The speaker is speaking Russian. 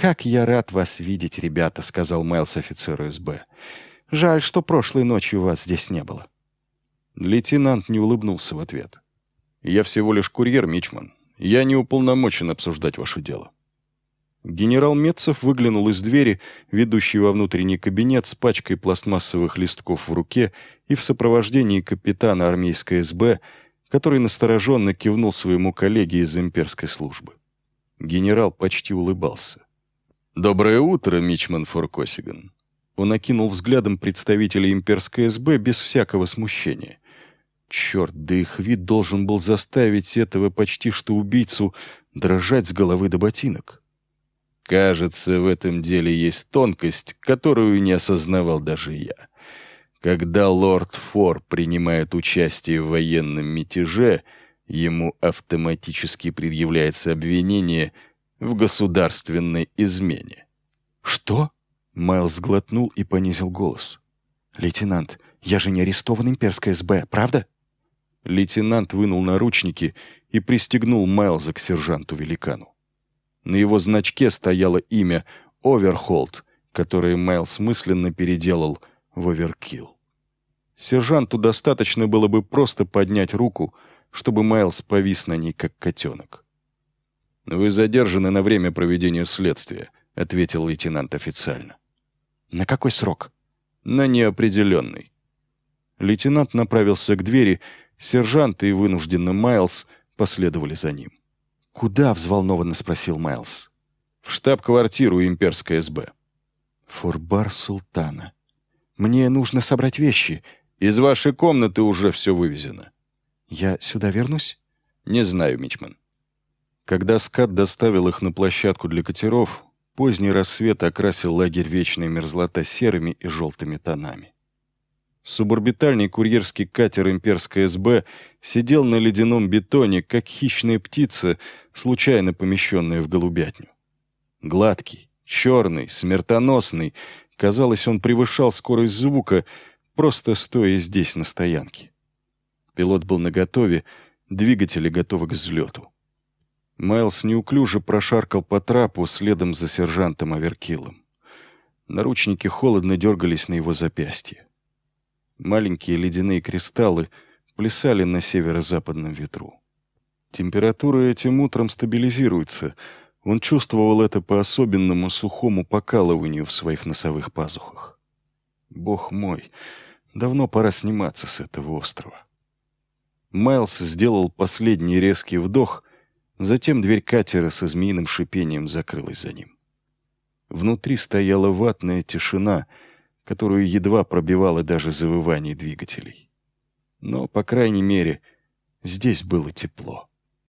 «Как я рад вас видеть, ребята», — сказал Майлз офицеру СБ. «Жаль, что прошлой ночью вас здесь не было». Лейтенант не улыбнулся в ответ. «Я всего лишь курьер, мичман. Я не уполномочен обсуждать ваше дело». Генерал Метцев выглянул из двери, ведущей во внутренний кабинет, с пачкой пластмассовых листков в руке и в сопровождении капитана армейской СБ, который настороженно кивнул своему коллеге из имперской службы. Генерал почти улыбался. «Доброе утро, мичман Форкосиган». Он окинул взглядом представителей имперской СБ без всякого смущения. Черт, да их вид должен был заставить этого почти что убийцу дрожать с головы до ботинок. Кажется, в этом деле есть тонкость, которую не осознавал даже я. Когда лорд Фор принимает участие в военном мятеже, ему автоматически предъявляется обвинение в государственной измене. «Что?» — Майлз сглотнул и понизил голос. «Лейтенант, я же не арестован имперской СБ, правда?» Лейтенант вынул наручники и пристегнул Майлза к сержанту-великану. На его значке стояло имя Оверхолд, которое Майлз мысленно переделал в Оверкилл. Сержанту достаточно было бы просто поднять руку, чтобы Майлз повис на ней, как котенок. «Вы задержаны на время проведения следствия», — ответил лейтенант официально. «На какой срок?» «На неопределенный». Лейтенант направился к двери, сержант и вынужденно Майлз последовали за ним. «Куда?» — взволнованно спросил Майлз. «В штаб-квартиру имперской СБ». «Форбар Султана. Мне нужно собрать вещи. Из вашей комнаты уже все вывезено». «Я сюда вернусь?» «Не знаю, мичман». Когда скат доставил их на площадку для катеров, поздний рассвет окрасил лагерь вечной мерзлота серыми и желтыми тонами. Суборбитальный курьерский катер имперской СБ сидел на ледяном бетоне, как хищная птица, случайно помещенная в голубятню. Гладкий, черный, смертоносный, казалось, он превышал скорость звука, просто стоя здесь, на стоянке. Пилот был наготове, двигатели готовы к взлету. Майлз неуклюже прошаркал по трапу следом за сержантом Оверкиллом. Наручники холодно дергались на его запястье. Маленькие ледяные кристаллы плясали на северо-западном ветру. Температура этим утром стабилизируется. Он чувствовал это по особенному сухому покалыванию в своих носовых пазухах. Бог мой, давно пора сниматься с этого острова. Майлз сделал последний резкий вдох, затем дверь катера со змеиным шипением закрылась за ним. Внутри стояла ватная тишина, которую едва пробивало даже завывание двигателей. Но, по крайней мере, здесь было тепло.